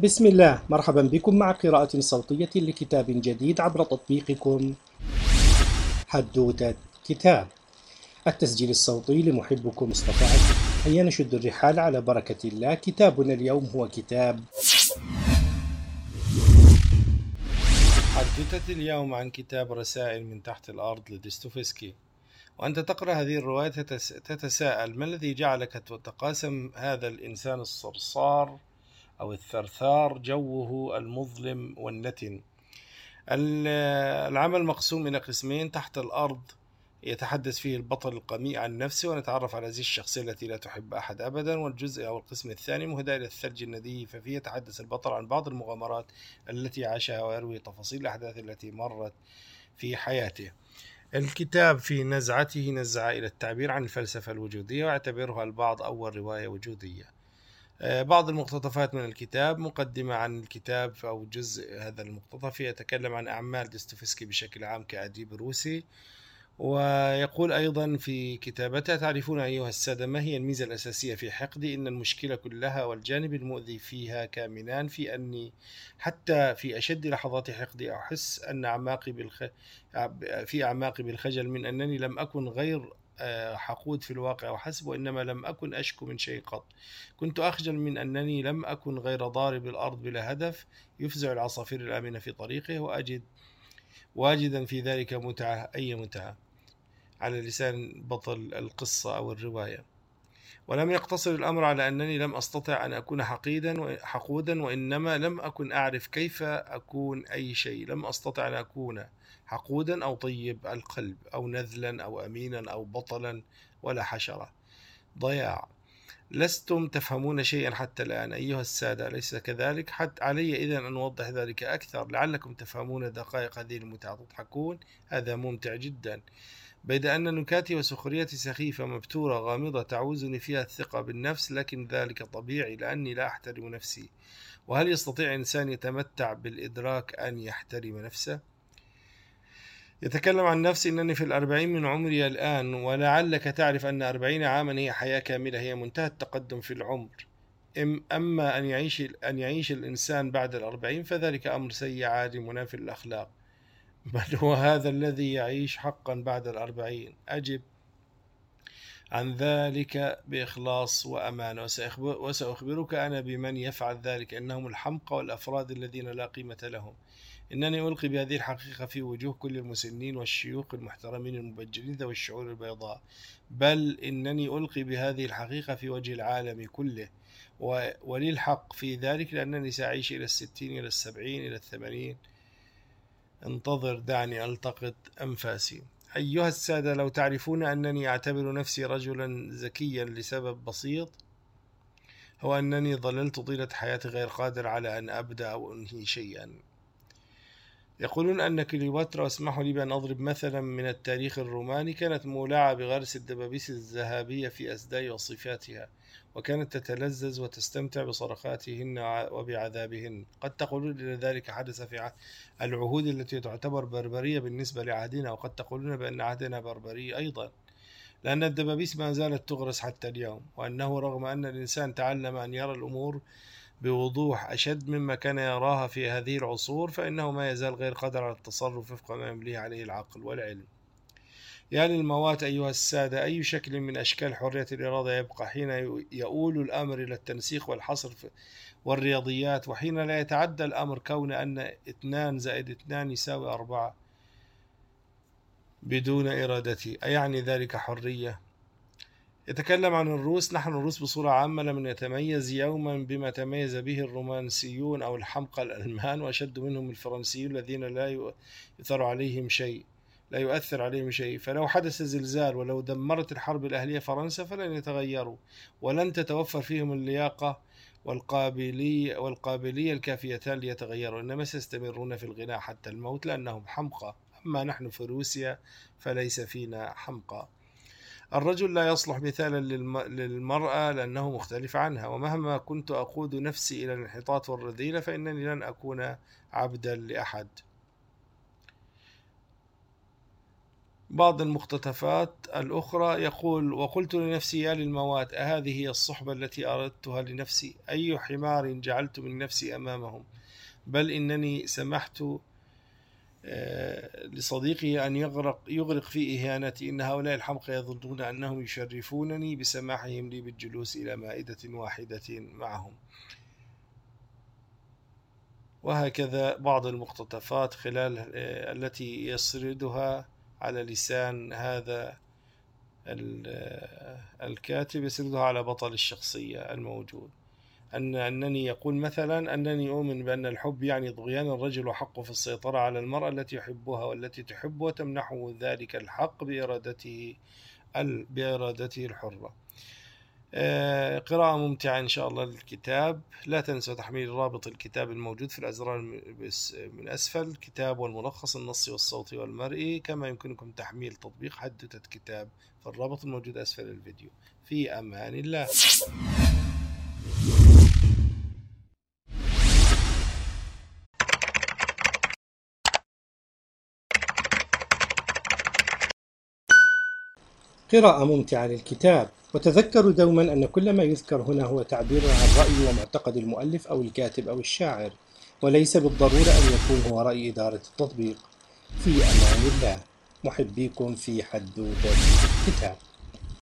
بسم الله، مرحبا بكم مع قراءة صوتية لكتاب جديد عبر تطبيقكم حدوتة كتاب. التسجيل الصوتي لمحبكم مصطفى عزيز. هيا نشد الرحال على بركة الله. كتابنا اليوم هو كتاب حدوتة اليوم عن كتاب رسائل من تحت الأرض لدوستويفسكي. وأنت تقرأ هذه الرواية تتساءل: ما الذي جعلك تتقاسم هذا الإنسان الصرصار أو الثرثار جوه المظلم والنتن؟ العمل مقسوم إلى قسمين: تحت الأرض يتحدث فيه البطل القميء عن نفسه ونتعرف على هذه الشخصية التي لا تحب أحد أبدا، والجزء أو القسم الثاني مهدى إلى الثلج الندي، ففيه يتحدث البطل عن بعض المغامرات التي عاشها ويروي تفاصيل الأحداث التي مرت في حياته. الكتاب في نزعته نزعة إلى التعبير عن الفلسفة الوجودية، واعتبرها البعض أول رواية وجودية. بعض المقتطفات من الكتاب: مقدمة عن الكتاب أو جزء هذا المقتطف يتكلم عن أعمال دوستويفسكي بشكل عام كأديب روسي. ويقول أيضا في كتابته: تعرفون أيها السادة ما هي الميزة الأساسية في حقدي؟ إن المشكلة كلها والجانب المؤذي فيها كامنان في أني حتى في أشد لحظات حقدي أحس أن في أعماقي بالخجل من أنني لم أكن غير حقود في الواقع وحسب، وإنما لم أكن أشكو من شيء قط. كنت أخجل من أنني لم أكن غير ضارب الأرض بلا هدف يفزع العصافير الآمنة في طريقه، واجدا في ذلك متعة، أي متعة، على لسان بطل القصة أو الرواية. ولم يقتصر الأمر على أنني لم أستطع أن أكون حقودا، وإنما لم أكن أعرف كيف أكون أي شيء. لم أستطع أن أكون حقودا أو طيب القلب أو نذلا أو أمينا أو بطلا ولا حشرة. ضياع. لستم تفهمون شيئا حتى الآن أيها السادة، أليس كذلك؟ حتى علي إذن أن أوضح ذلك أكثر لعلكم تفهمون دقائق هذه المتعة. تضحكون؟ هذا ممتع جدا. بيد أن نكاتي وسخريتي سخيفة مبتورة غامضة تعوزني فيها الثقة بالنفس، لكن ذلك طبيعي لأني لا أحترم نفسي. وهل يستطيع إنسان يتمتع بالإدراك أن يحترم نفسه؟ يتكلم عن نفسي: إنني في 40 من عمري الآن، ولعلك تعرف أن 40 عاما هي حياة كاملة، هي منتهى التقدم في العمر. أما أن يعيش الإنسان بعد 40 فذلك أمر سيء عادي منافي للأخلاق. بل هو هذا الذي يعيش حقا بعد 40. أجب عن ذلك بإخلاص وأمانة، وسأخبرك أنا بمن يفعل ذلك، إنهم الحمقى والأفراد الذين لا قيمة لهم. إنني ألقي بهذه الحقيقة في وجوه كل المسنين والشيوخ المحترمين المبجلين ذوي الشعور البيضاء، بل إنني ألقي بهذه الحقيقة في وجه العالم كله، ولي الحق في ذلك لأنني سأعيش إلى 60 إلى 70 إلى 80. انتظر، دعني ألتقط أنفاسي. أيها السادة، لو تعرفون أنني أعتبر نفسي رجلا ذكيا لسبب بسيط، هو أنني ظللت طيلة حياتي غير قادر على أن أبدأ أو أنهي شيئا. يقولون أن كليوباترا، واسمحوا لي بأن أضرب مثلا من التاريخ الروماني، كانت مولعة بغرس الدبابيس الذهبية في أسداء وصفاتها، وكانت تتلذذ وتستمتع بصرخاتهن وبعذابهن. قد تقولون أن ذلك حدث في العهود التي تعتبر بربرية بالنسبة لعهدنا، وقد تقولون بأن عهدنا بربري أيضا، لأن الدبابيس ما زالت تغرس حتى اليوم، وأنه رغم أن الإنسان تعلم أن يرى الأمور بوضوح أشد مما كان يراها في هذه العصور، فإنه ما يزال غير قادر على التصرف وفق ما يمليه عليه العقل والعلم. يا للموات أيها السادة، أي شكل من أشكال حرية الإرادة يبقى حين يؤول الأمر إلى التنسيق والحصر والرياضيات، وحين لا يتعدى الأمر كون أن 2 زائد 2 يساوي 4 بدون إرادتي؟ أيعني ذلك حرية؟ يتكلم عن الروس: نحن الروس بصورة عامة لم نتميز يوما بما تميز به الرومانسيون أو الحمقى الألمان، وأشد منهم الفرنسيون الذين لا يؤثر عليهم شيء. فلو حدث زلزال ولو دمرت الحرب الأهلية فرنسا فلن يتغيروا، ولن تتوفر فيهم اللياقة والقابلية الكافيتان ليتغيروا، إنما سيستمرون في الغناء حتى الموت لأنهم حمقى. أما نحن في روسيا فليس فينا حمقى. الرجل لا يصلح مثالا للمرأة لأنه مختلف عنها، ومهما كنت أقود نفسي إلى الانحطاط والرذيلة فإنني لن أكون 'عبدا لأحد'. بعض المقتطفات الأخرى يقول: وقلت لنفسي يا للموات أهذه هي الصحبة التي أردتها لنفسي؟ أي حمار جعلت من نفسي أمامهم، بل إنني سمحت لصديقه أن يغرق في إهانتي. إن هؤلاء الحمقى يظنون أنهم يشرفونني بسماحهم لي بالجلوس إلى مائدة واحدة معهم. وهكذا بعض المقتطفات خلال التي يسردها على لسان هذا الكاتب، يسردها على بطل الشخصية الموجود. أنني يقول مثلا: أنني أؤمن بأن الحب يعني طغيان الرجل وحقه في السيطرة على المرأة التي يحبها والتي تحبه، وتمنحه ذلك الحق بإرادته الحرة. قراءة ممتعة إن شاء الله للكتاب. لا تنسوا تحميل رابط الكتاب الموجود في الأزرار من أسفل الكتاب، والملخص النصي والصوتي والمرئي. كما يمكنكم تحميل تطبيق حدوتة كتاب في الرابط الموجود أسفل الفيديو. في أمان الله. قراءة ممتعة للكتاب. وتذكروا دوما أن كل ما يذكر هنا هو تعبير عن رأي ومعتقد المؤلف أو الكاتب أو الشاعر، وليس بالضرورة أن يكون هو رأي إدارة التطبيق. في أمان الله. محبيكم في حدوتة الكتاب.